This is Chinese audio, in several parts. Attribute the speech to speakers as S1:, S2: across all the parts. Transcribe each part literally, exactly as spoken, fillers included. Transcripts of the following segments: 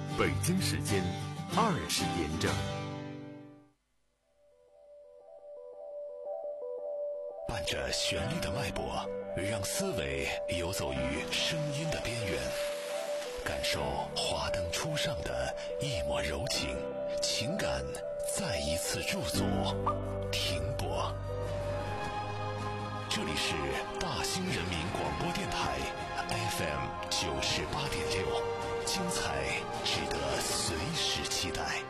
S1: 北京时间二十点整。
S2: 伴着旋律的脉搏，让思维游走于声音的边缘，感受华灯初上的一抹柔情，情感再一次驻足停泊。这里是大兴人民广播电台 F M 九十八点六，精彩值得随时期待。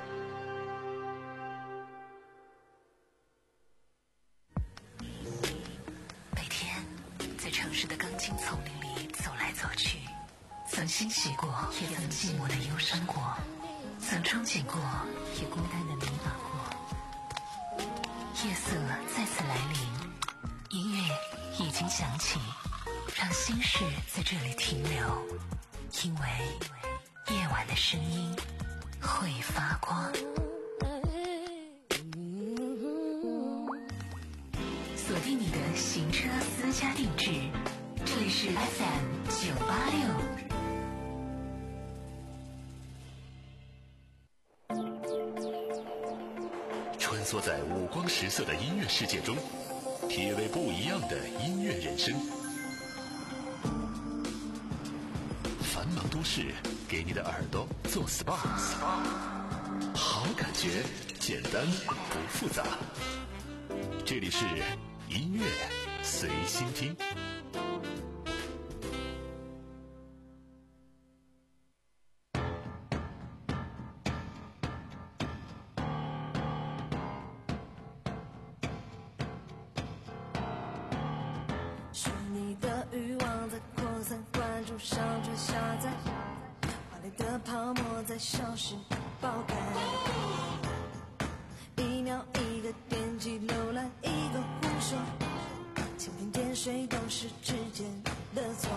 S3: 每天在城市的钢筋丛林里走来走去，曾欣喜过，也曾寂寞的忧伤过，曾憧憬过，也孤单的迷茫过。夜色再次来临，音乐已经响起，让心事在这里停留，因为夜晚的声音会发光。锁定你的行车私家定制，这里是 F M 九八六。
S2: 穿梭在五光十色的音乐世界中，体味不一样的音乐人生。繁忙都市给你的耳朵做 S P A， 好感觉简单不复杂。这里是音乐随心听。
S4: 是你的欲望在扩散，关注上传下载，华丽的泡沫在消失爆开，一秒一个点击浏览，一个胡说，蜻蜓点水都是指尖的错，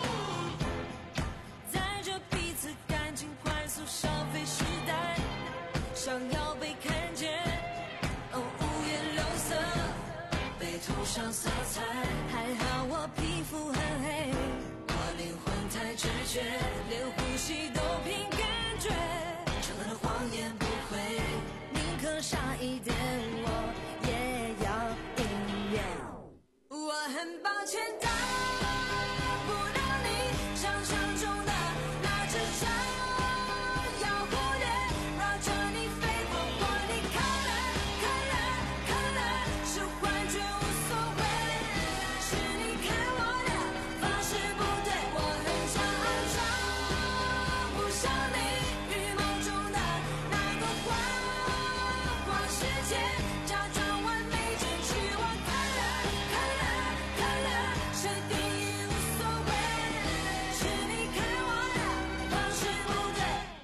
S4: 在这彼此感情快速消费时代，想要被看见，哦，五颜六色被涂上色彩，还好我皮肤很黑，我灵魂太直觉，连呼吸都凭感觉，承诺的谎言不会，宁可傻一点，我也要应验。我很抱歉打不到你想象中的那只小妖蝴蝶，绕着你飞过，我你看了看了看了，是幻觉无所谓，是你看我的方式不对，我很想找不上你预梦中的那个花花世界，假装完美进去，我看了看了看了，谁定义无所谓，是你看我的方式不对。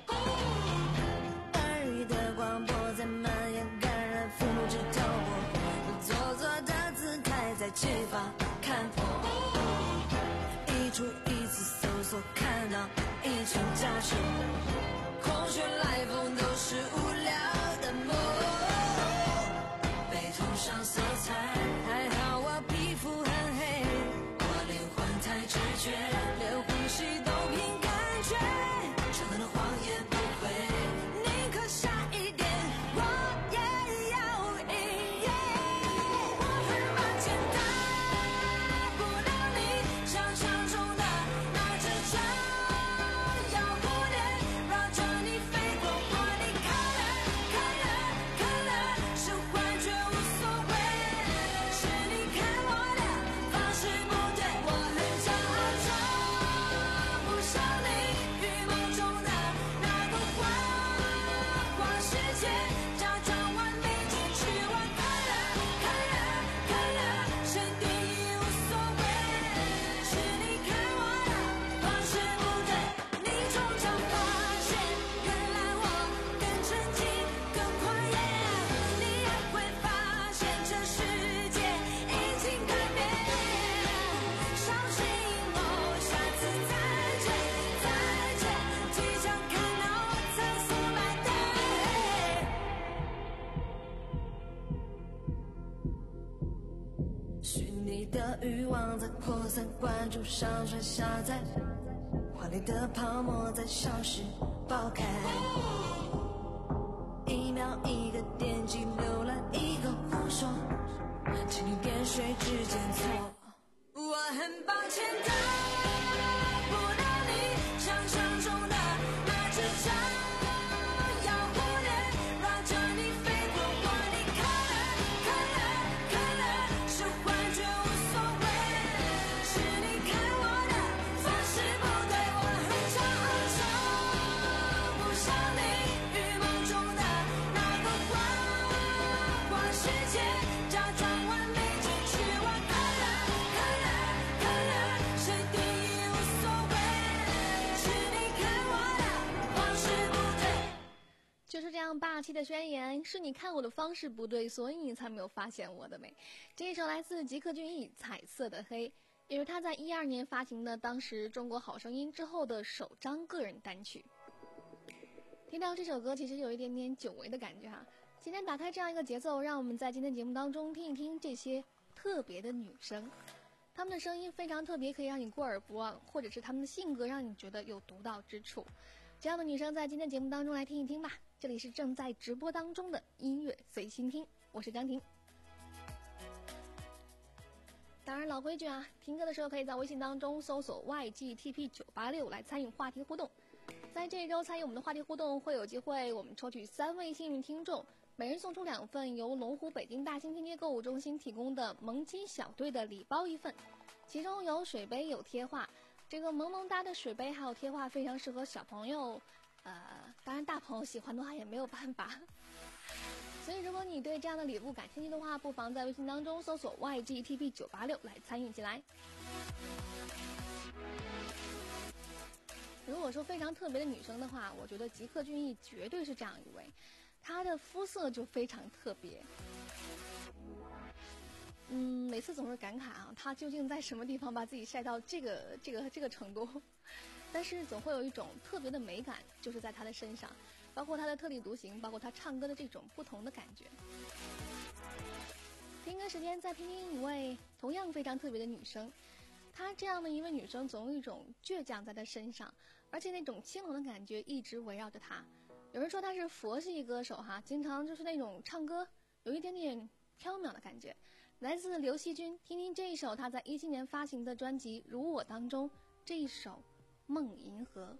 S4: 耳语的广播在蔓延，感染复制透过，做作的姿态在启发看破，一出一次搜索看到一群假设，空穴来风都是无聊的梦，被涂上色彩，还好我皮肤很黑，我灵魂太直觉，连呼吸都凭感觉，承诺的谎言不会，宁可傻一点，我也要应验。我很抱歉打不到你想象中的那只小妖蝴蝶，绕着你飞过，我你看了看了看了，是幻觉无所谓，是你看我的方式不对，我很想找不上你预梦中的那个花花世界，假装完美进去，我看了看了看了，谁定义无所谓，是你看我的方式不对，你终将发现，原来我更沉静更狂野，你也会发现这世界已经改变，相信我，下次再见再见，即将看到我彩色版的虚拟的欲望在扩散，关注上传下载，华丽的泡沫在消失爆开，
S5: 就是这样霸气的宣言，是你看我的方式不对，所以你才没有发现我的美。这一首来自吉克隽逸《彩色的黑》，也是他在一二年发行的当时中国好声音之后的首张个人单曲。听到这首歌其实有一点点久违的感觉哈。今天打开这样一个节奏，让我们在今天节目当中听一听这些特别的女生，她们的声音非常特别，可以让你过耳不忘，或者是她们的性格让你觉得有独到之处。这样的女生在今天节目当中来听一听吧。这里是正在直播当中的音乐随心听，我是张婷。当然老规矩啊，听歌的时候可以在微信当中搜索 Y G T P 九八六 来参与话题互动。在这一周参与我们的话题互动，会有机会我们抽取三位幸运听众，每人送出两份由龙湖北京大兴天街购物中心提供的萌鸡小队的礼包一份，其中有水杯有贴画，这个萌萌哒的水杯还有贴画非常适合小朋友，呃，当然大朋友喜欢的话也没有办法。所以如果你对这样的礼物感兴趣的话，不妨在微信当中搜索 Y G T P 九八六 来参与进来。如果说非常特别的女生的话，我觉得吉克隽逸绝对是这样一位，她的肤色就非常特别。嗯，每次总是感慨啊，她究竟在什么地方把自己晒到这个这个这个程度？但是总会有一种特别的美感，就是在她的身上，包括她的特立独行，包括她唱歌的这种不同的感觉。听歌时间再听听一位同样非常特别的女生。她这样的一位女生总有一种倔强在她身上，而且那种清冷的感觉一直围绕着她。有人说她是佛系歌手哈，经常就是那种唱歌有一点点飘渺的感觉。来自刘惜君，听听这一首她在一七年发行的专辑《如我》当中这一首《梦银河》。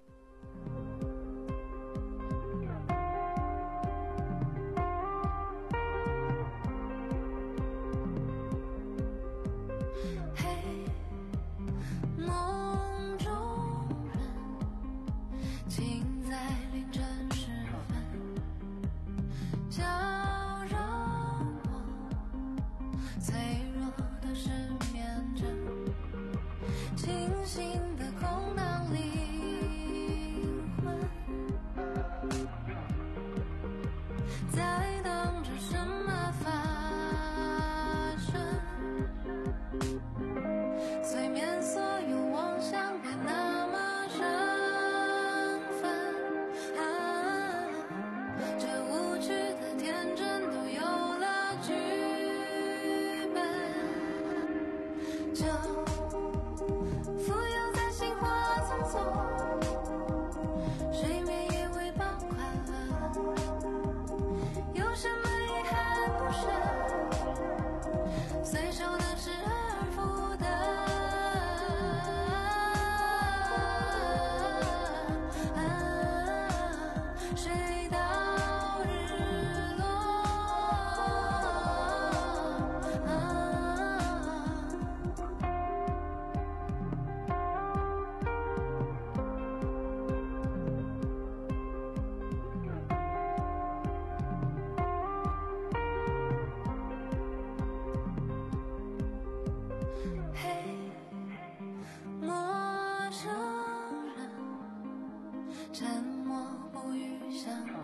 S6: 沉默不语，像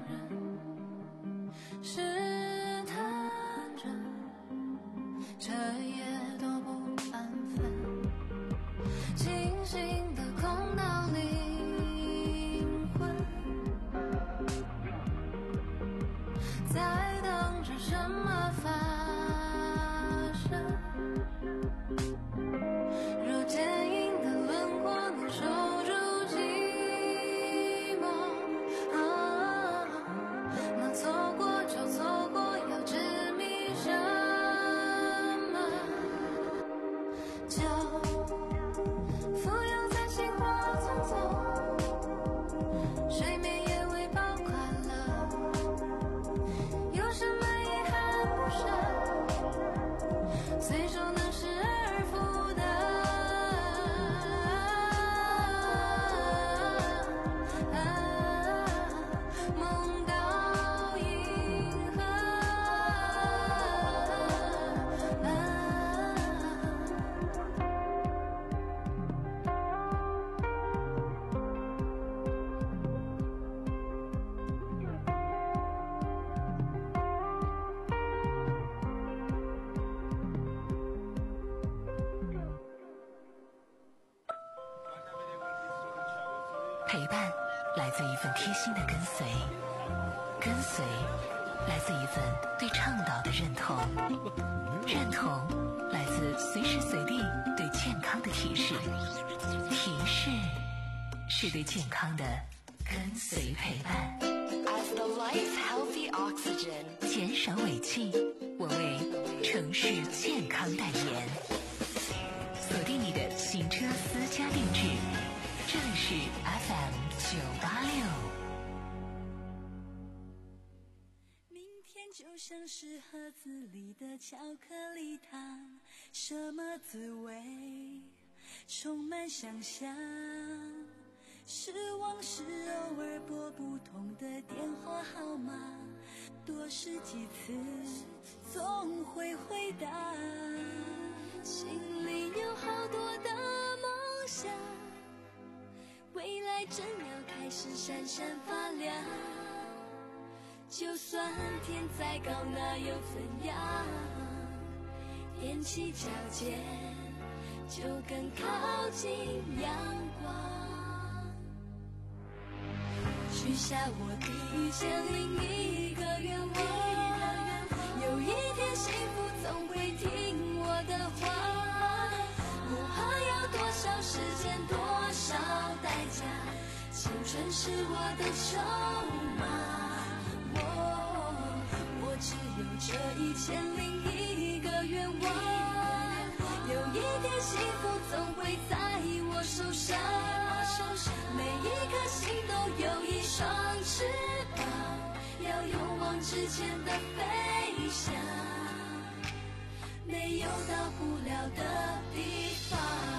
S3: 陪伴来自一份贴心的跟随，跟随来自一份对倡导的认同，认同来自随时随地对健康的提示，提示是对健康的跟随陪伴。
S6: As the lights healthy oxygen，
S3: 减少尾气，我为城市健康代言。锁定你的行车私家定制，这里是 F M 九八六。
S4: 明天就像是盒子里的巧克力糖，什么滋味？充满想象。是往事偶尔拨不通的电话号码，多试几次总会回答。心里有好多的梦想，未来正要开始闪闪发亮。就算天再高那又怎样，踮起脚尖就更靠近阳光。许下我第一千零一个愿望，有一天幸福总会听我的话，不怕要多少时间多少代价，青春是我的筹码。我我只有这一千零一个愿望，有一天幸福总会在我手上，每一颗心都有一双翅膀，要勇往直前的飞翔，没有到不了的地方。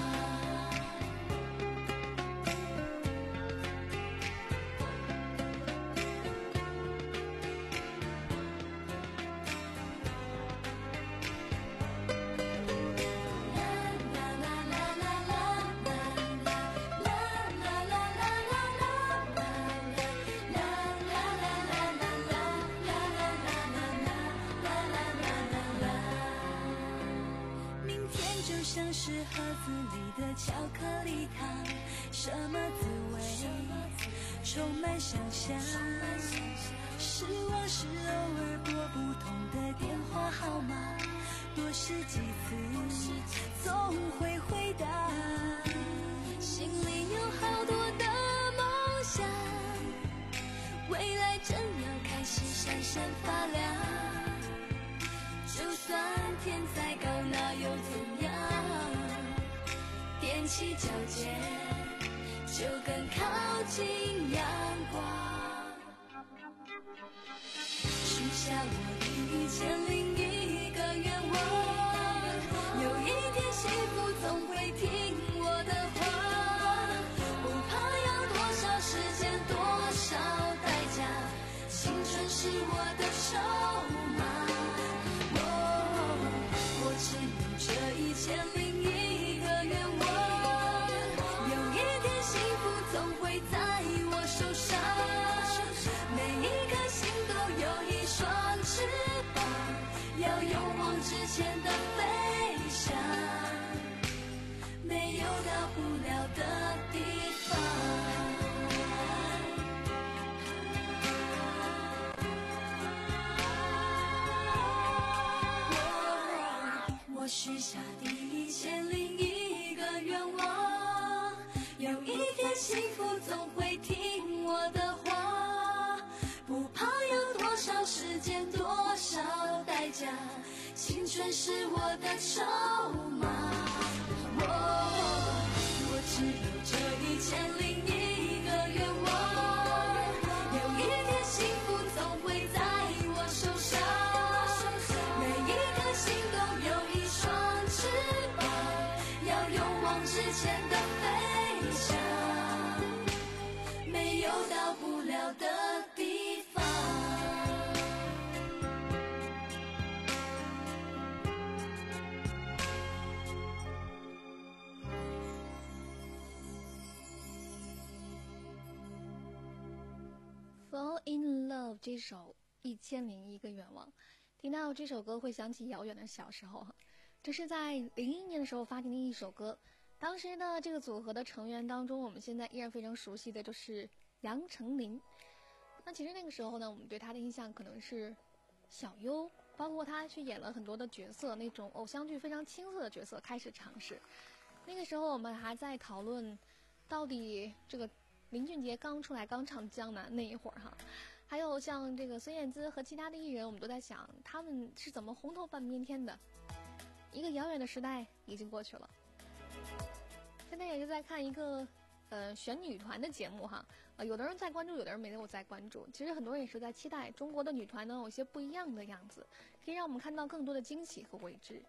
S4: 像是盒子里的巧克力糖，什么滋味？充满想象。是往事偶尔拨不通的电话号码，多试几次总会回答。心里有好多的梦想，未来正要开始闪闪发亮。就算天再高那又怎样，踮起脚尖就更靠近阳光。许下我第一千零一个愿望，有一天幸福总会听我的话，不怕要多少时间多少代价，青春是我的筹码。只有这一千零一个愿望，有一天幸福总会在我手上，每一颗心都有一双翅膀，要勇往直前的飞翔，没有到不了的地方。我许下第一千零一个愿望，有一天幸福总会听我的话，不怕有多少时间多少代价，青春是我的筹码。我我只有这一千零一个愿望，有一天幸福总会在我手上，每一颗心都有一双翅膀，要勇往直前的飞翔，没有到不了的地方。
S5: Fall in Love 这首一千零一个愿望，听到这首歌会想起遥远的小时候，这是在零一年的时候发行的一首歌， 当时呢，这个组合的成员当中，我们现在依然非常熟悉的就是杨丞琳。那其实那个时候呢，我们对他的印象可能是小优，包括他去演了很多的角色，那种偶像剧非常青涩的角色开始尝试。那个时候我们还在讨论，到底这个林俊杰刚出来刚唱《江南》那一会儿哈，还有像这个孙燕姿和其他的艺人，我们都在想他们是怎么红透半边天的。一个遥远的时代已经过去了。现在也是在看一个呃选女团的节目哈，呃有的人在关注，有的人没有在关注。其实很多人也是在期待中国的女团能有些不一样的样子，可以让我们看到更多的惊喜和未知。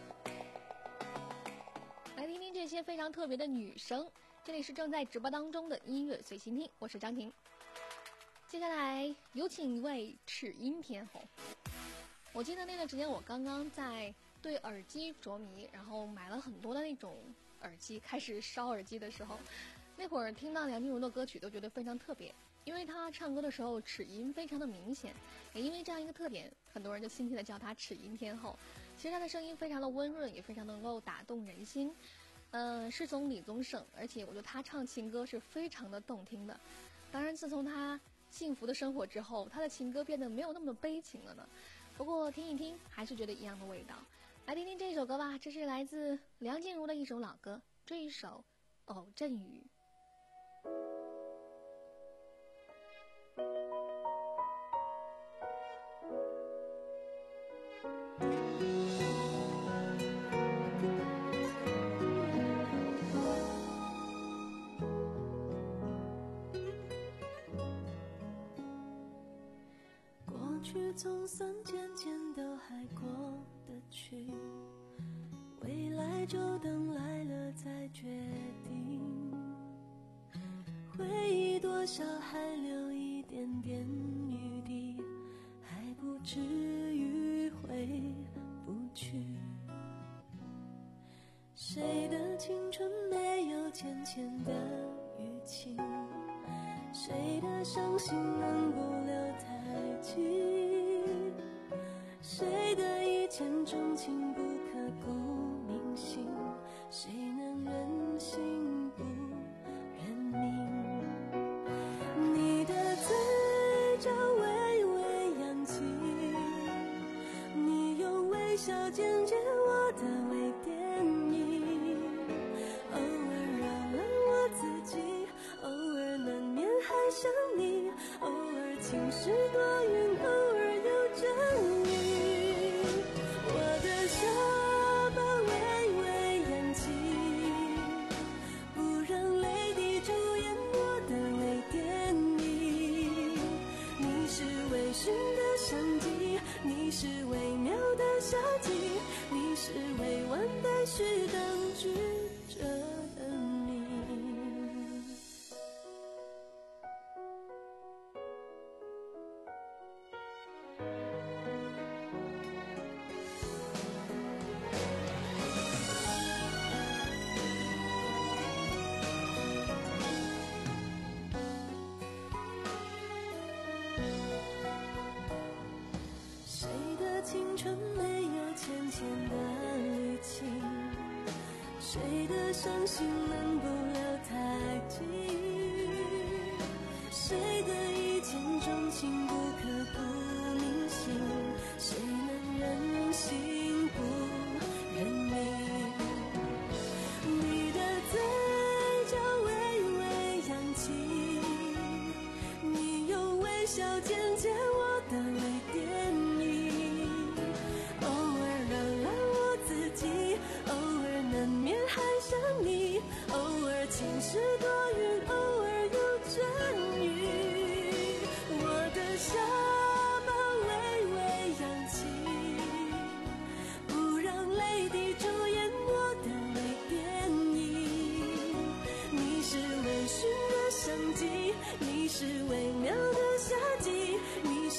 S5: 来听听这些非常特别的女声，这里是正在直播当中的音乐随心听，我是张婷。接下来有请一位齿音天后。我记得那段时间我刚刚在对耳机着迷，然后买了很多的那种耳机，开始烧耳机的时候，那会儿听到梁静茹的歌曲都觉得非常特别，因为她唱歌的时候齿音非常的明显，也因为这样一个特点，很多人就亲切的叫她齿音天后。其实她的声音非常的温润，也非常能够打动人心。嗯、呃，是从李宗盛，而且我觉得她唱情歌是非常的动听的。当然，自从她幸福的生活之后，她的情歌变得没有那么悲情了呢。不过听一听，还是觉得一样的味道。来听听这首歌吧，这是来自梁静茹的一首老歌，这一首《偶阵雨》。
S7: 过去总算渐渐都还过得去，未来就等来了再决定。回忆多少还留一点点余地，还不至于回不去。谁的青春没有浅浅的淤青，谁的伤心能不留太近，谁的一见钟情不刻骨铭心，谁能忍心不认命。你的嘴角微微扬起，你用微笑剪接我的微电影，偶尔扰乱我自己，偶尔难免还想你，偶尔晴时多云，偶尔有阵雨。我的下巴微微扬起，不让泪滴主演我的微电影。你是微醺的相机，你是微妙的夏季，你是未完待续等句着的你。谁的青春没有浅浅的淤青，谁的伤心能不留太近，谁的一见钟情不刻骨铭心，谁能忍心不认命。你的嘴角微微扬起，你用微笑剪接我的微电影，偶尔扰乱我自己，偶尔难免还想你，偶尔晴时多云，偶尔有阵雨。我的下巴微微扬起，不让泪滴主演我的微电影。你是微醺的相机，你是微妙的夏季，你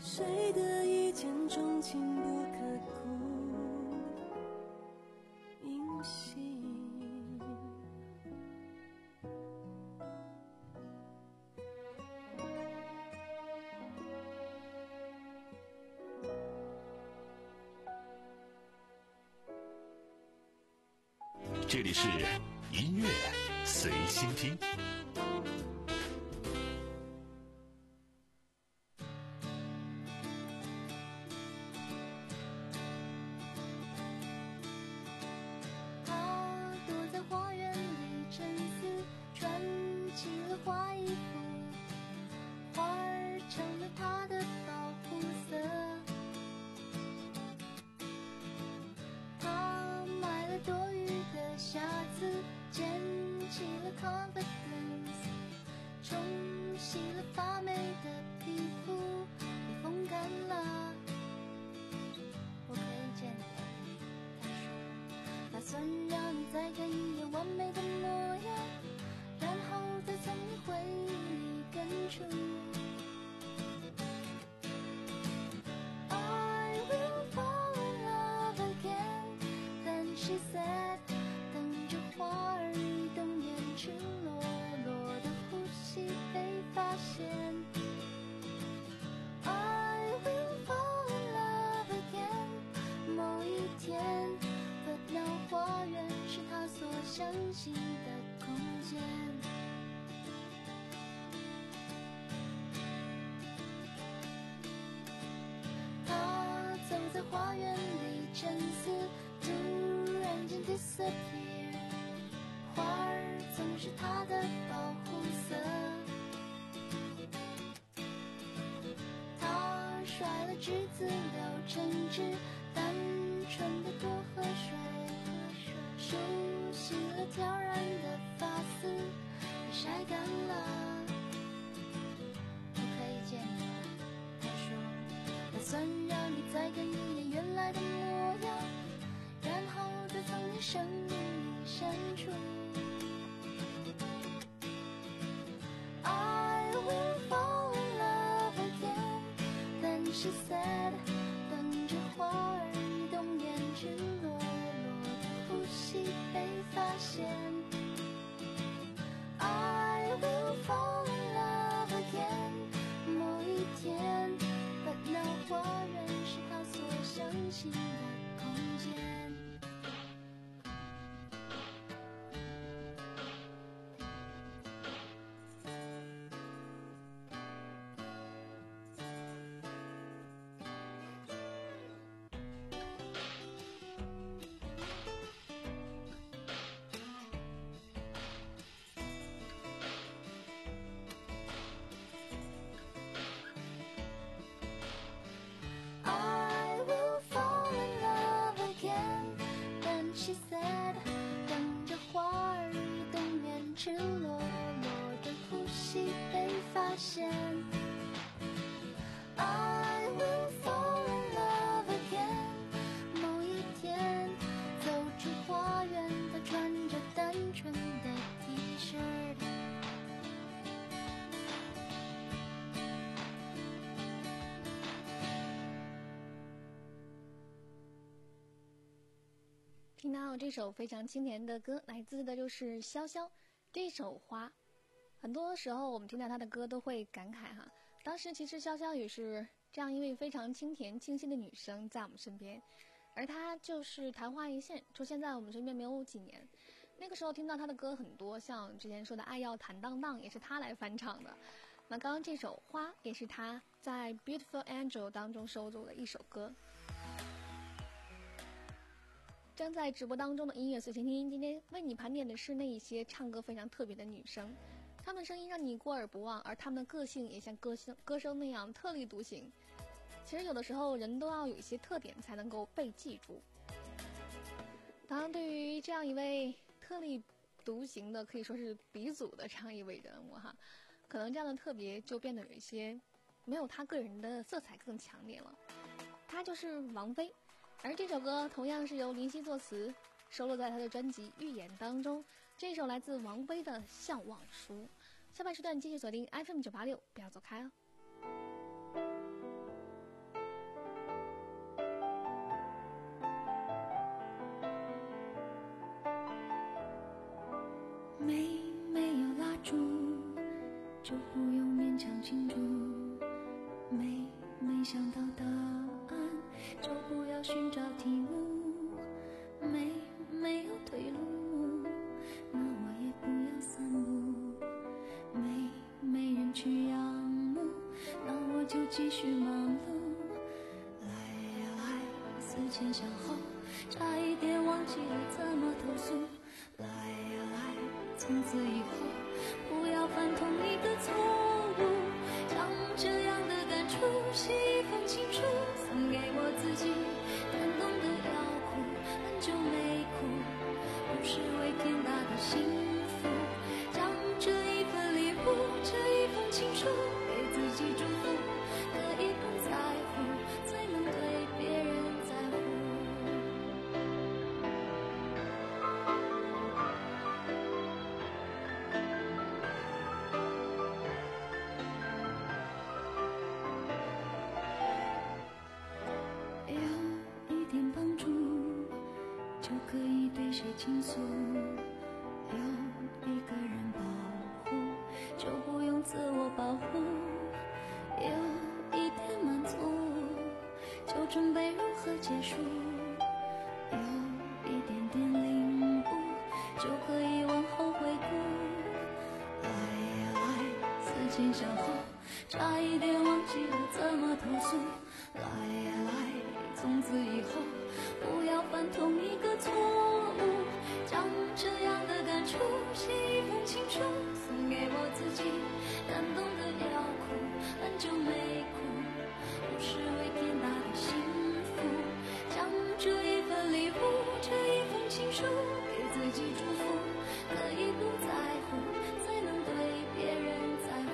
S7: 谁的一见钟情不刻骨铭心。
S2: 这里是音乐随心听。
S8: 他躲在花园里沉思，穿起了花衣服，花儿成了他的保护色。他买了多余的瑕疵，捡起了 confidence， 冲洗了发霉的皮肤，被风干了。我可以见你，他说，打算让你再看一眼完美的模样，然后再从你回忆里根除。I will fall in love again, then she said， 等着花儿移动，延迟落落的呼吸被发现。I will fall in love again， 某一天 ，But now 花园是他所相信的空间。他走在花园里沉思，突然间 disappear， 花儿总是他的保护色。他甩了栀子柳橙汁，单纯的多喝水，梳洗了挑染的发丝，被晒干了。我可以见你，他说，打算让你再看一眼原来的模样，然后再从你生命里删除。I will fall in love again， then she said， 等着花儿移动，延迟落落的呼吸被发现。I will fall in love again， 某一天 ，But now 花园是他所相信的空间。I will fall in love again， then she said， 等着花儿移动，延迟落落的呼吸被发现。I will fall in love again， 某一天走出花园，他穿着单纯的 T-shirt。
S5: 听到这首非常经典的歌，来自的就是潇潇这首《花》。很多时候我们听到他的歌都会感慨哈，当时其实潇潇也是这样一位非常清甜清新的女生在我们身边，而她就是昙花一现，出现在我们身边没有几年。那个时候听到她的歌很多，像之前说的《爱要坦荡荡》也是她来翻唱的。那刚刚这首《花》也是她在《Beautiful Angel》当中收录的一首歌。正在直播当中的音乐随心听，今天为你盘点的是那一些唱歌非常特别的女生，她们声音让你过耳不忘，而她们的个性也像歌声歌声那样特立独行。其实有的时候人都要有一些特点才能够被记住。当然，对于这样一位特立独行的，可以说是鼻祖的这样一位人物哈，可能这样的特别就变得有一些没有他个人的色彩更强烈了。她就是王菲。而这首歌同样是由林夕作词，收录在他的专辑《预言》当中。这首来自王菲的《向往书》。下半时段继续锁定 F M 九八六，不要走开哦。
S7: 就不用勉强庆祝。没没想到答案，就不要寻找题目。没没有退路，那我也不要散步。没没人去仰慕，那我就继续忙碌。来呀来，思前想后，差一点忘记了怎么投诉。来呀来，从此以后不要犯同一个错误。将这样的感触写一封情书，送给我自己，感动的要哭，很久没哭，不是为天大的幸福。将这一份礼物，这一封情书，给自己祝福，可以不在乎，才能对别人在乎。有一点帮助，就可以对谁倾诉。有一个人保护，就不用自我保护。有一点满足，就准备如何结束。有一点点领悟，就可以往后回顾。来呀来，思前想后，差一点忘记了怎么投诉。来呀来，从此以后不要犯同一个错误。将这样的感触写一封情书，送给我自己，感动的要哭，很久没哭，不是为天大的幸福。将这一份礼物，这一封情书，给自己祝福，可以不在乎，才能对别人在乎。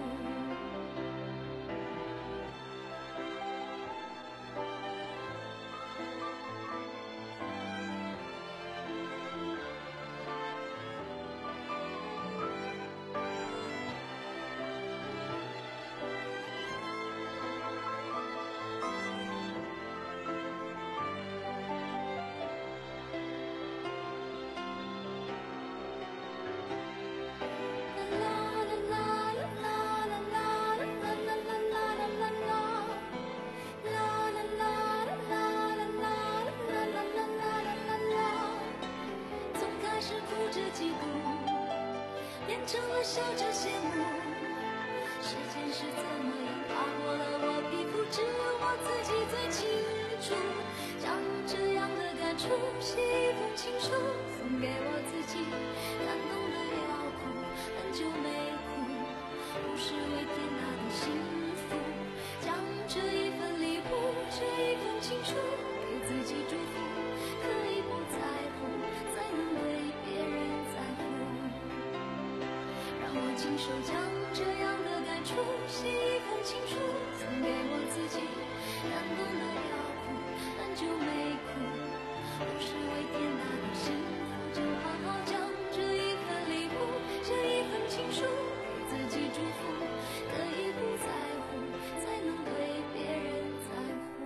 S7: 成了笑着羡慕，时间是怎么样爬过了我皮肤，只有我自己最清楚。将这样的感触写一封情书，送给我自己，感动的要哭，很久没哭，不是为天大的幸福。将这一份礼物，这一封情书，给自己祝福，可以不在乎，才能对别人在乎。让我亲手将这样的感触写一封情书，送给我自己，感动的要哭，很久没哭，不是为天大的幸福。就好好将这一份礼物，这一份情书，给自己祝福，可以不在乎，才能对别人在乎。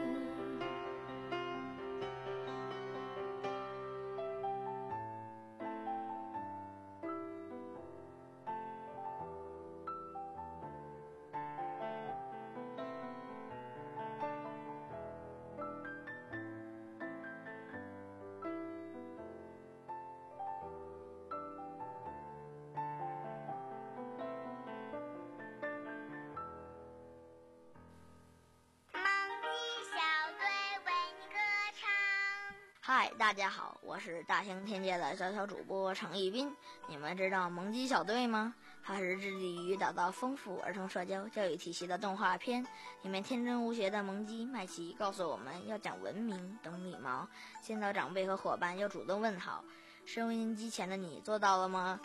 S9: 嗨，大家好，我是大型天界的小小主播程一斌。你们知道萌鸡小队吗？它是致力于打造丰富儿童社交教育体系的动画片。里面天真无邪的萌鸡麦琪告诉我们要讲文明、懂礼貌，见到长辈和伙伴要主动问好。收音机前的你做到了吗？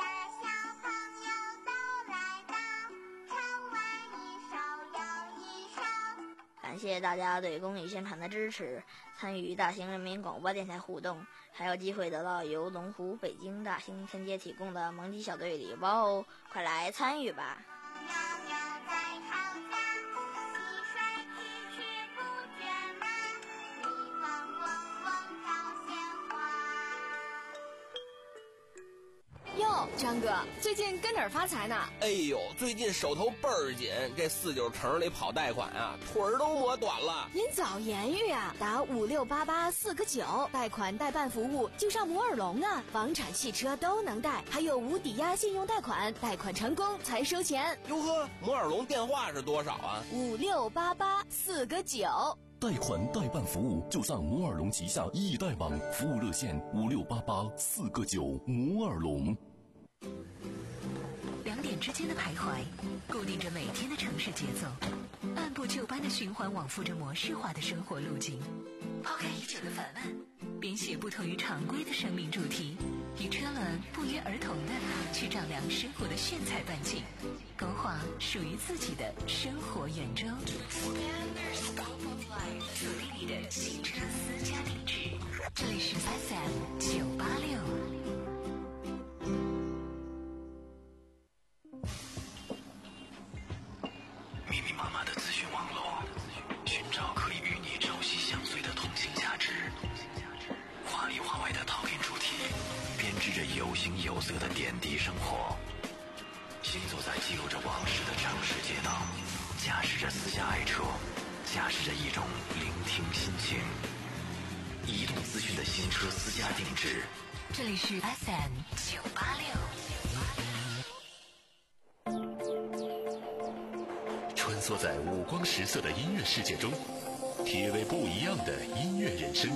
S9: 感谢大家对公益宣传的支持，参与大型人民广播电台互动，还有机会得到由龙湖北京大型天街提供的萌鸡小队礼包哦！快来参与吧！
S6: 哟，
S10: 哟，张哥，最近跟哪儿发财呢？
S11: 哎呦，最近手头倍儿紧，这四九城里跑贷款啊，腿儿都磨短了。
S10: 您早言语啊，打五六八八四个九，贷款代办服务就上摩尔龙啊，房产、汽车都能贷，还有无抵押信用贷款，贷款成功才收钱。
S11: 哟呵，摩尔龙电话是多少啊？
S10: 五六八八四个九。
S2: 贷款代办服务就上摩尔龙旗下易贷网，服务热线五六八八四个九。摩尔龙。
S3: 两点之间的徘徊，固定着每天的城市节奏，按部就班的循环往复着模式化的生活路径。抛开已久的烦闷，编写不同于常规的生命主题，与车轮不约而同的去丈量生活的炫彩半径，勾画属于自己的生活圆周。锁定你的新车私家定制，这里是 F M 九八六。
S2: 密密麻麻的资讯网络，寻找可以与你朝夕相随的通信价值。话里话外的讨论主题，编织着有形有色的点滴生活。行走在记录着往事的城市街道，驾驶着私家爱车，驾驶着一种聆听心情。移动资讯的新车私家定制，
S3: 这里是 F M 九八六。
S2: 穿梭在五光十色的音乐世界中，体味不一样的音乐人生。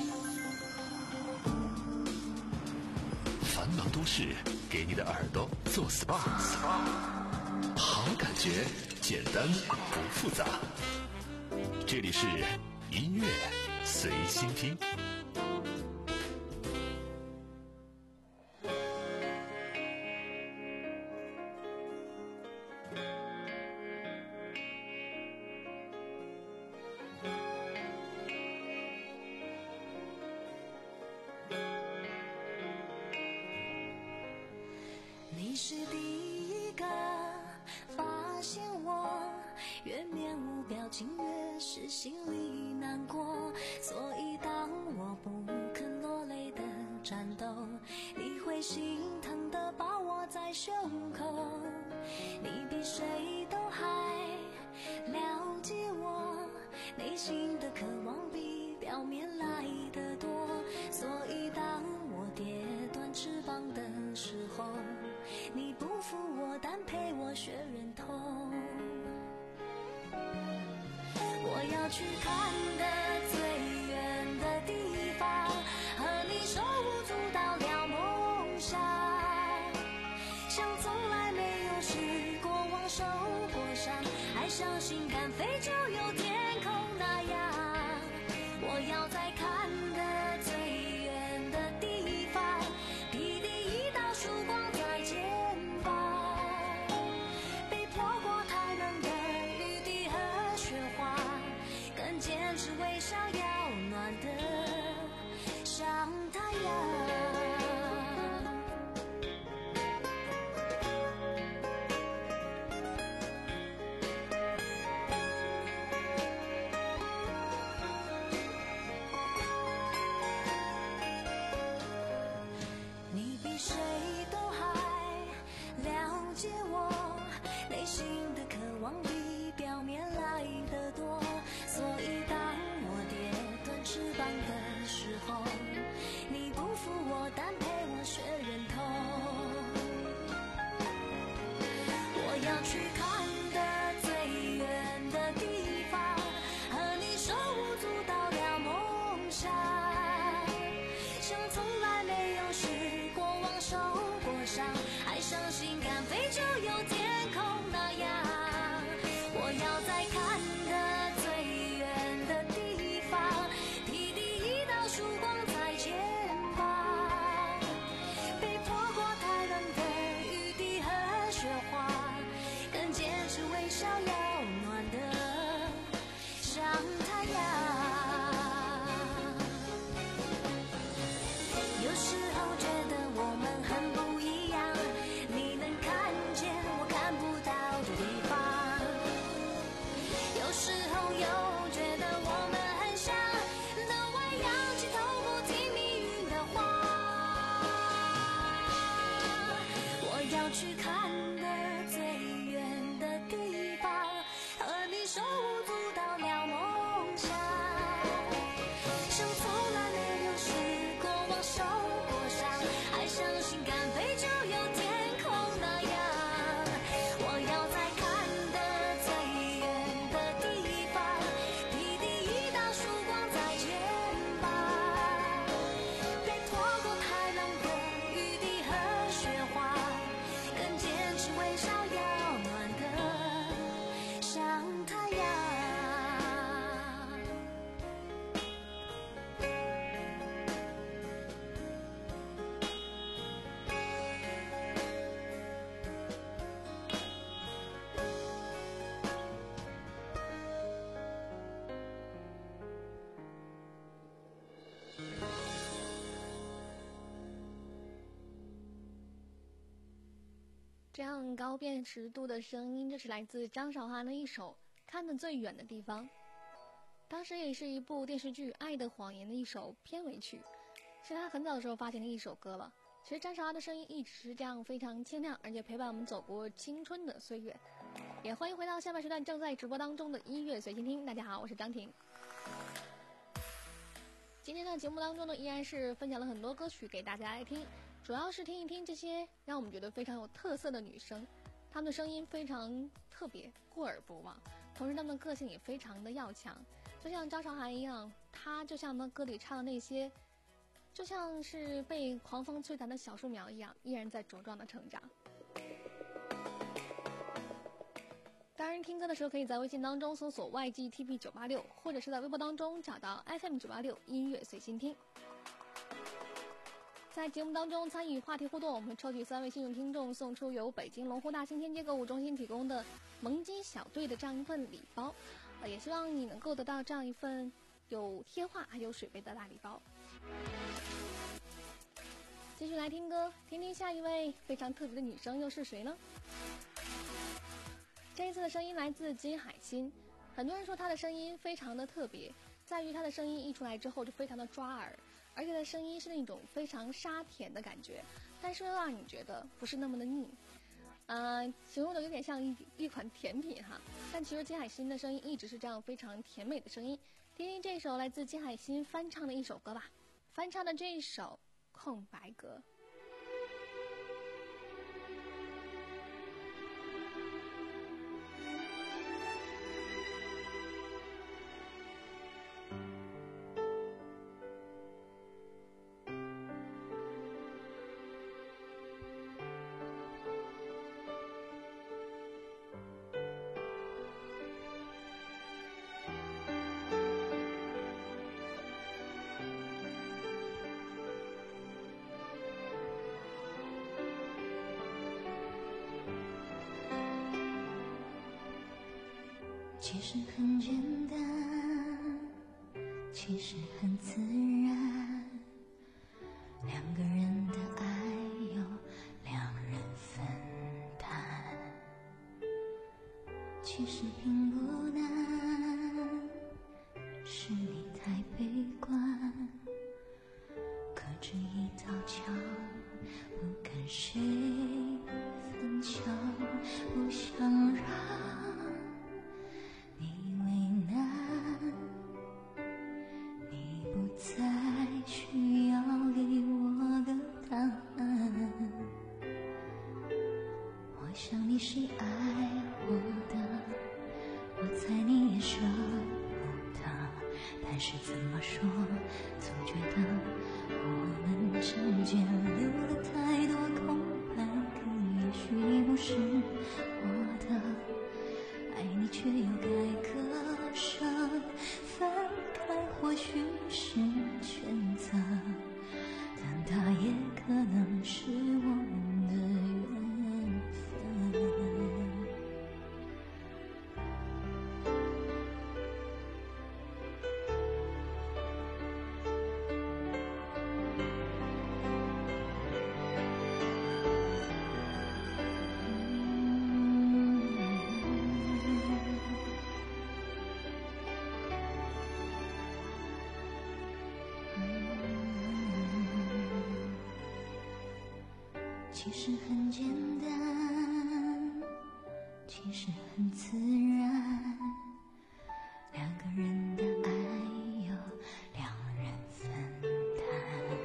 S2: 繁忙都市，给你的耳朵做 S P A， 好感觉，简单不复杂。这里是音乐随心听。
S4: 你是第一个发现我，越面无表情越是心里难过，所以当我不肯落泪的战斗，你会心疼的抱我在胸口。你比谁都还了解我内心的渴望，比表面来的多，所以当我跌断翅膀的时候，你不负我，但陪我学忍痛。我要去看的最远的地方，和你手舞足蹈聊梦想，像从来没有试过往受过伤，还相信敢飞就有天空那样。我要再看的最远的地方，披第一道曙光在肩膀，被泼过太冷的雨滴和雪花，更坚持微笑要暖得像太阳。你比谁都还了解我内心的渴望，比表面来的多，所以当我跌断翅膀的时候，你不负我，但陪我学忍痛。我要去看的最远的地方，和你手舞足蹈聊梦想，像从来没有试过往受过伤，还相信敢飞就有天空那样。我要再看的最远的地方，披第一道曙光在肩膀，被泼过太冷的雨滴和雪花，更坚持微笑要暖得像太阳。有时候觉得我们很不一样，你能看见我看不到的地方，有时候又觉得我们很像，能为氧气透不听命运的话。我
S5: 样高辨识度的声音，这是来自张韶涵的一首《看得最远的地方》，当时也是一部电视剧《爱的谎言》的一首片尾曲，是他很早的时候发行的一首歌了。其实张韶涵的声音一直是这样非常清亮，而且陪伴我们走过青春的岁月。也欢迎回到下半时段正在直播当中的音乐随心听。大家好，我是张婷。今天的节目当中呢，依然是分享了很多歌曲给大家来听，主要是听一听这些让我们觉得非常有特色的女生，她们的声音非常特别，过耳不忘，同时她们的个性也非常的要强，就像张韶涵一样，她就像那歌里唱的那些，就像是被狂风吹弹的小树苗一样，依然在茁壮的成长。当然听歌的时候可以在微信当中搜索 Y G T P 九八六， 或者是在微博当中找到 F M 九八六 音乐随心听。在节目当中参与话题互动，我们会抽取三位幸运听众，送出由北京龙湖大兴天街购物中心提供的萌鸡小队的这样一份礼包，呃，也希望你能够得到这样一份有贴画还有水杯的大礼包。继续来听歌，听听下一位非常特别的女生又是谁呢？这一次的声音来自金海心，很多人说她的声音非常的特别，在于她的声音一出来之后就非常的抓耳，而且她的声音是那种非常沙甜的感觉，但是又让你觉得不是那么的腻，呃，形容的有点像一一款甜品哈。但其实金海心的声音一直是这样非常甜美的声音，听听这首来自金海心翻唱的一首歌吧，翻唱的这一首《空白格》。
S12: 其实很简单，其实很自然，两个人的爱由两人分担，其实并不难，是你太悲观，隔着一道墙，不跟谁分享，不想让你为难，你不再需要给我个答案。我想你是爱我的，我猜你也舍不得，但是怎么说，总觉得我们之间留了太多空白格，也许你不是我的，爱你却又该割舍，分开或许是选择，但它也可能是我们的缘分。其实很简单，其实很自然，两个人的爱由两人分担，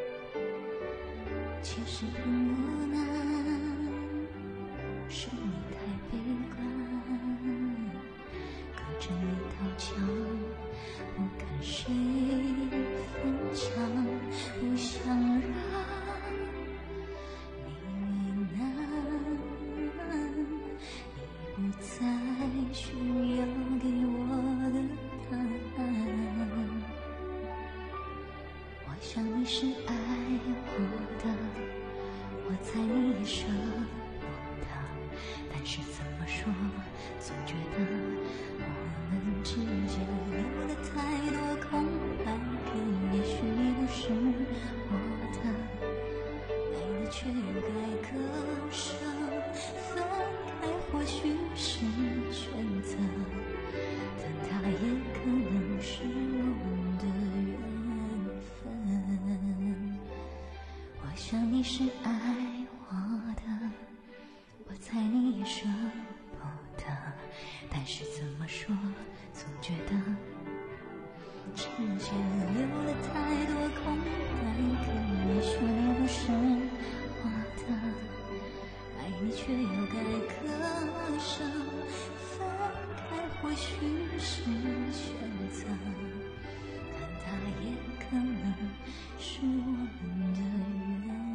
S12: 其实并不难，是你太悲观，隔着一道墙，不跟谁分享，不想让再需要给我的答案。我想你是爱我的，我猜你也舍不得，但是怎么说，总觉得我们之间留了太多空白格，也许你不是我的，爱你却又该割舍， 是爱我的，我猜你也舍不得，但是怎么说，总觉得之间留了太多空白，可也许你不是我的，爱你却又该割舍，分开或许是选择，但它也可能是我们的缘分。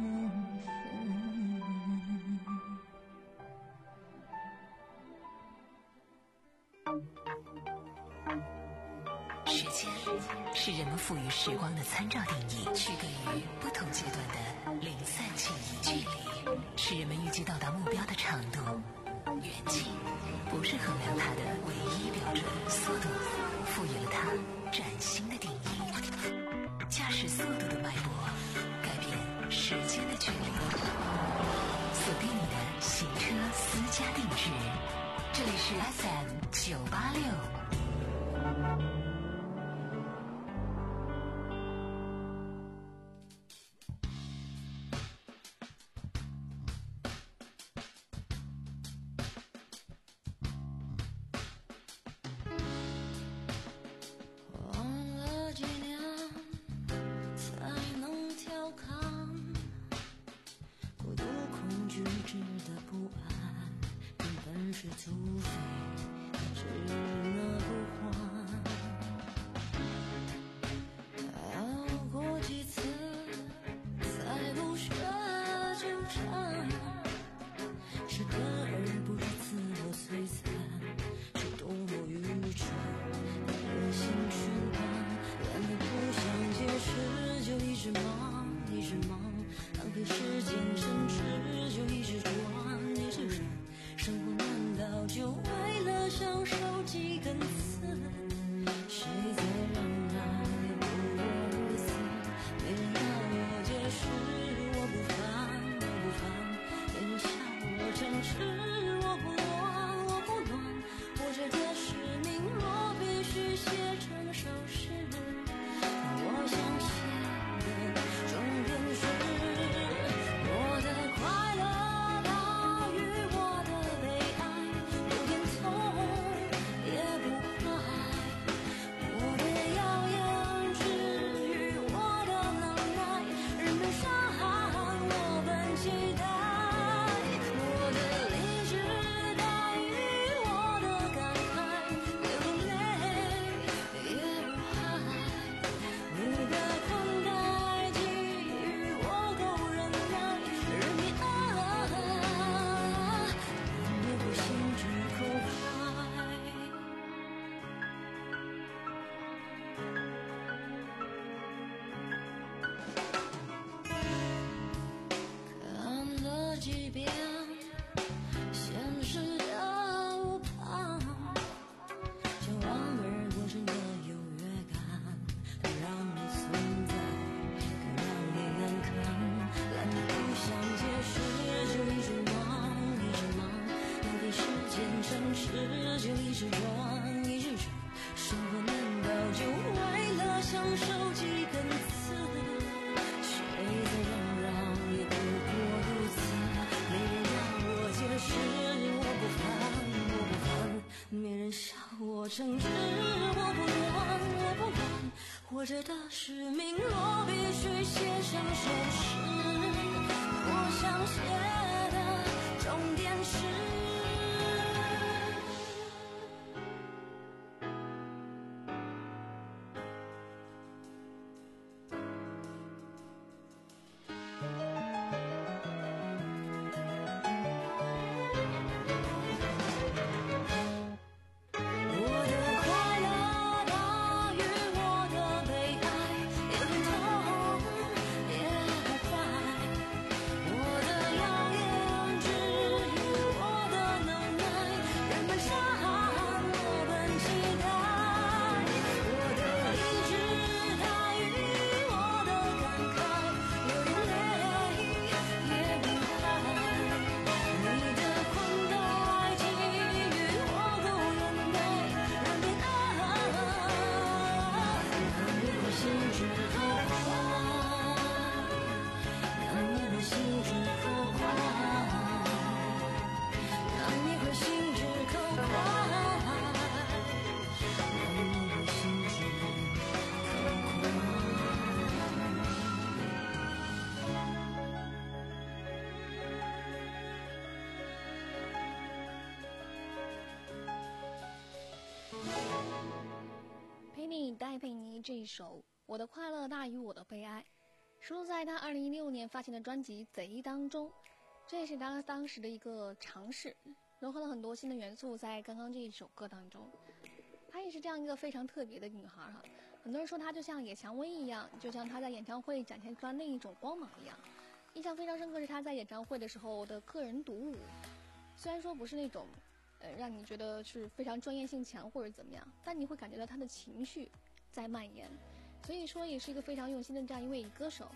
S3: 时间是人们赋予时光的参照定义，区隔于不同阶段的零散记忆。距离是人们预计到达目标的长度，远近不是衡量它的唯一标准。速度赋予了它崭新的定义，驾驶速度的脉搏改变时间的距离。锁定你的行车私家定制，这里是 F M 九八六。
S4: 是土匪，只拿不还。熬过几次，才不学纠缠。是得而不是自我摧残，是多么愚蠢的恶性循环。懒得不想解释，就一直忙，一直忙，浪费时间，甚至就一直转，一直转。生活难道就为了享受几根刺？谁在让爱不过如此？没人要我解释，我不烦，我不烦。没人笑我诚实，我不乱，我不乱。活着的使命若必须写成首诗，我想写的重点是我的快乐。几遍现实的无旁，像望而过身的优越感，更让你存在，更让你安康。懒得不想解释，就一直忙，一直忙，浪费时间，诚实就一直转，一直转。生活难道就为了享受几根刺？谁在嚷嚷也不过如此。没人让我解释，我不烦，我不烦。没人笑我诚实，我不乱，我不乱。活着的使命若必须写成首诗，我想写的重点是我的
S5: 意这一首《我的快乐大于我的悲哀》，收录在他二零一六年发行的专辑《贼》当中。这也是他当时的一个尝试，融合了很多新的元素在刚刚这一首歌当中。她也是这样一个非常特别的女孩哈，很多人说她就像野蔷薇一样，就像她在演唱会展现出来那一种光芒一样。印象非常深刻是她在演唱会的时候的个人独舞，虽然说不是那种呃让你觉得是非常专业性强或者怎么样，但你会感觉到她的情绪在蔓延，所以说也是一个非常用心的这样一位歌手。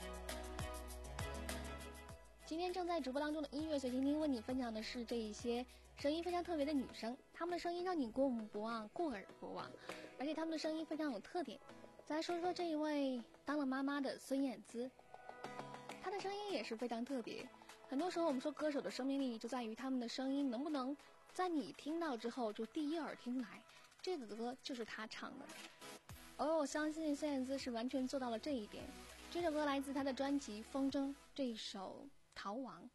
S5: 今天正在直播当中的音乐随听听为你分享的是这一些声音非常特别的女生，她们的声音让你过目不忘过耳不忘，而且她们的声音非常有特点。再来说说这一位当了妈妈的孙燕姿，她的声音也是非常特别。很多时候我们说歌手的生命力就在于他们的声音能不能在你听到之后就第一耳听来，这个歌就是她唱的。而我相信孙燕姿是完全做到了这一点。这首歌来自她的专辑《风筝》，这一首逃亡。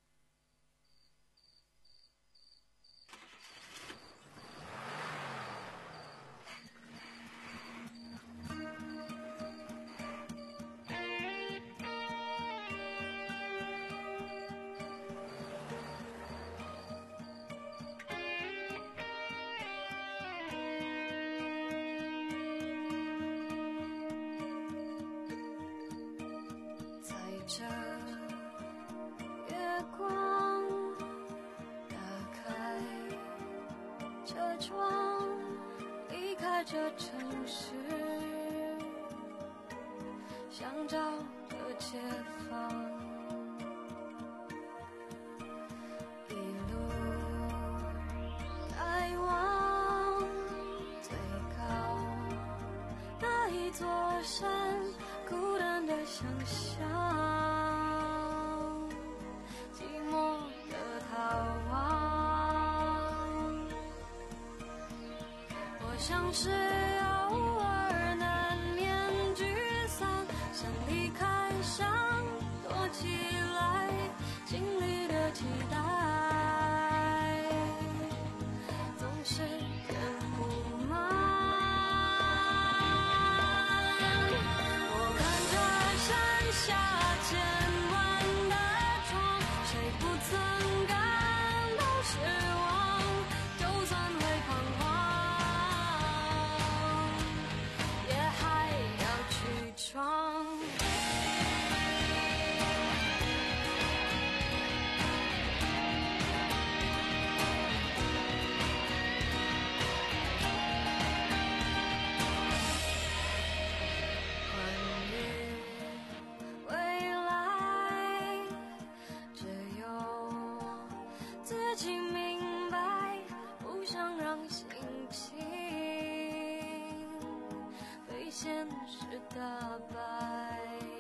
S7: 这城市想找个解放，一路开往最高那一座山，孤单的想象，寂寞的逃亡，我像是偶尔难免沮丧，想离开，想躲起来，经历的期待总是填不满。我看着山下千万的窗，谁不曾感到失望，就算会彷徨闯。关于未来，只有自己明白，不想让心情被现实打败，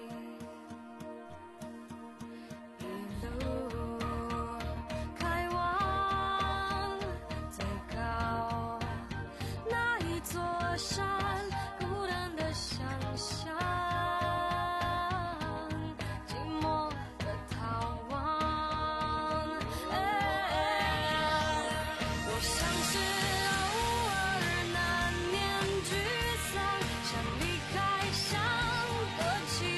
S7: 一路开往最高那一座山，孤单的想象，寂寞的逃亡。我像是偶尔难免沮丧，想离开，想躲起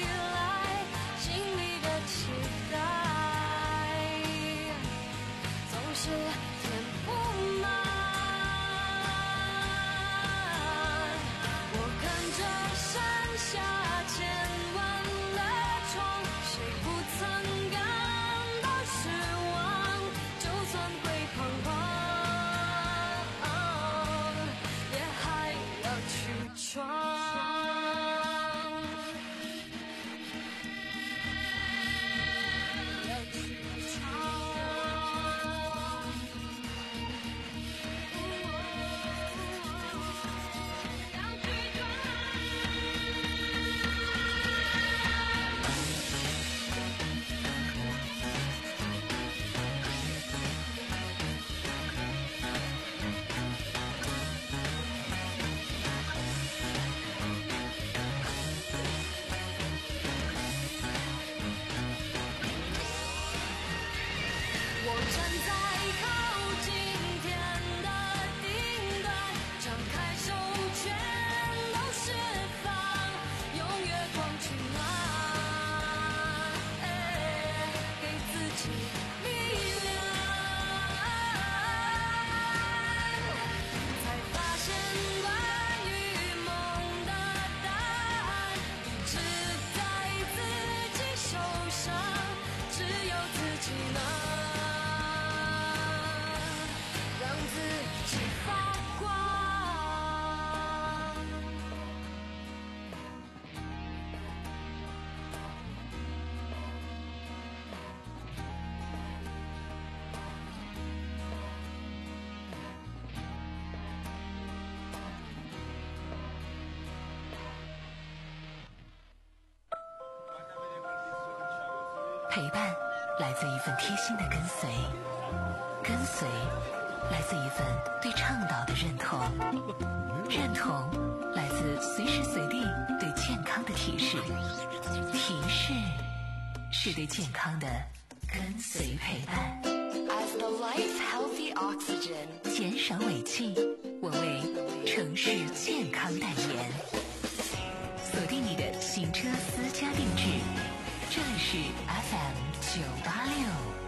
S3: 陪伴来自一份贴心的跟随，跟随来自一份对倡导的认同，认同来自随时随地对健康的提示，提示是对健康的跟随陪伴。
S6: As the lights healthy oxygen，
S3: 减少尾气，我为城市健康代言。锁定你的行车私家定制，这里是 F M 九八六。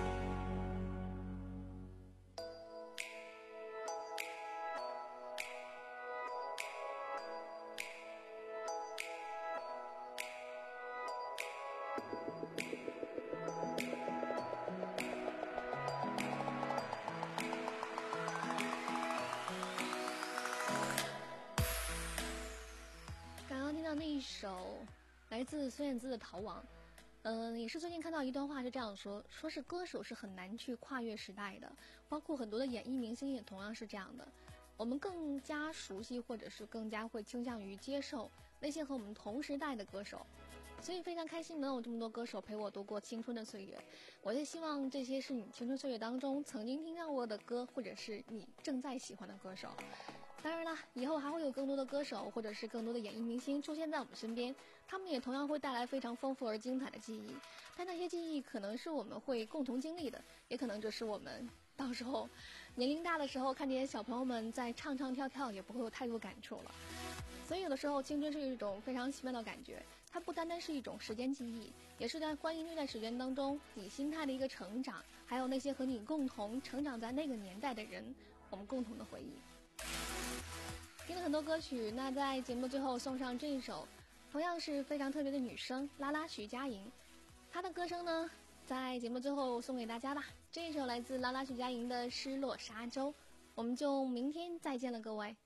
S5: 那一首来自孙燕姿的《逃亡》，嗯、呃，也是最近看到一段话是这样说，说是歌手是很难去跨越时代的，包括很多的演艺明星也同样是这样的。我们更加熟悉或者是更加会倾向于接受那些和我们同时代的歌手，所以非常开心能有这么多歌手陪我度过青春的岁月。我也希望这些是你青春岁月当中曾经听到过的歌，或者是你正在喜欢的歌手。当然了，以后还会有更多的歌手或者是更多的演艺明星出现在我们身边，他们也同样会带来非常丰富而精彩的记忆，但那些记忆可能是我们会共同经历的，也可能就是我们到时候年龄大的时候看见小朋友们在唱唱跳跳也不会有太多感触了。所以有的时候青春是一种非常奇妙的感觉，它不单单是一种时间记忆，也是在关于那段时间当中你心态的一个成长，还有那些和你共同成长在那个年代的人，我们共同的回忆。听了很多歌曲，那在节目最后送上这一首同样是非常特别的女生拉拉徐佳莹，她的歌声呢在节目最后送给大家吧。这一首来自拉拉徐佳莹的《失落沙洲》，我们就明天再见了各位。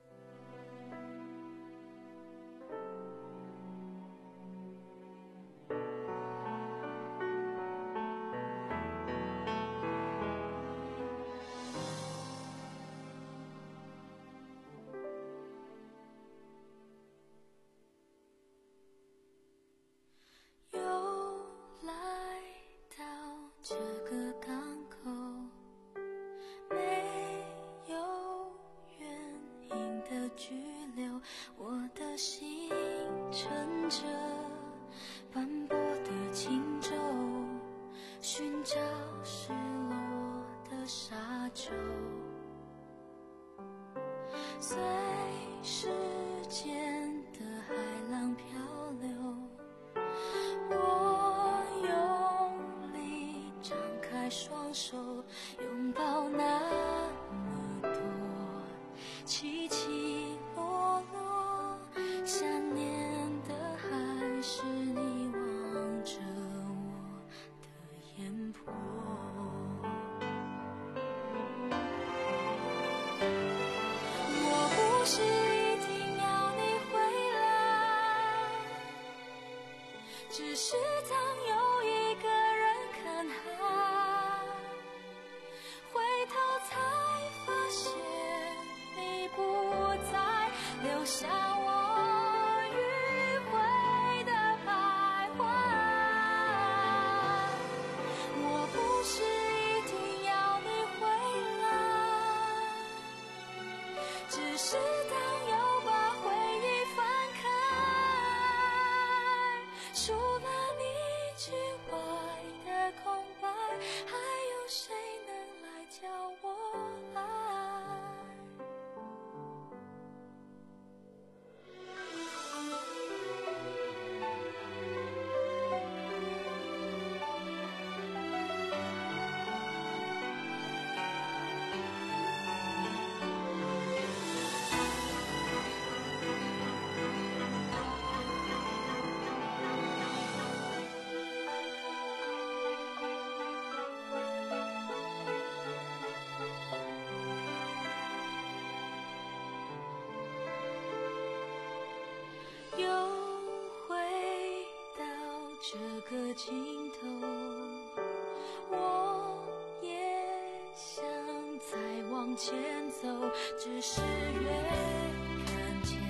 S7: 随时间的海浪漂流，我用力张开双手，拥抱那么多起起落落，想念的还是你望着我的眼波。不是一定要你回来，只是当有一个人看海，回头才发现你不在，留下我迂回的徘徊。我不是一定要你回来，只是当又把回忆翻开，除了你之外的空白，还有谁能来教我爱？又回到这个尽头，我也想再往前走，只是越看见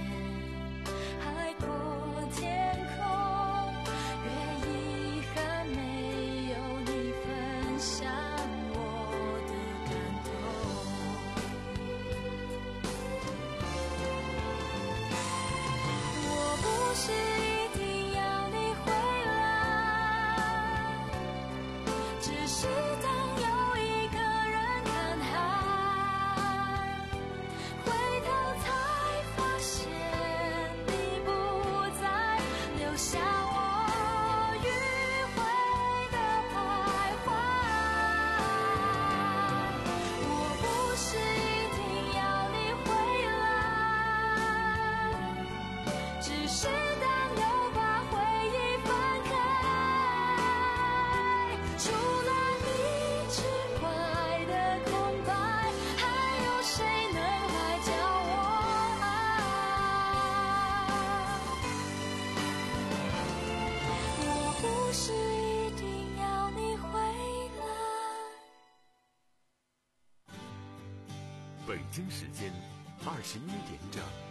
S7: 海阔天空，越遗憾没
S1: 北京时间二十一点整。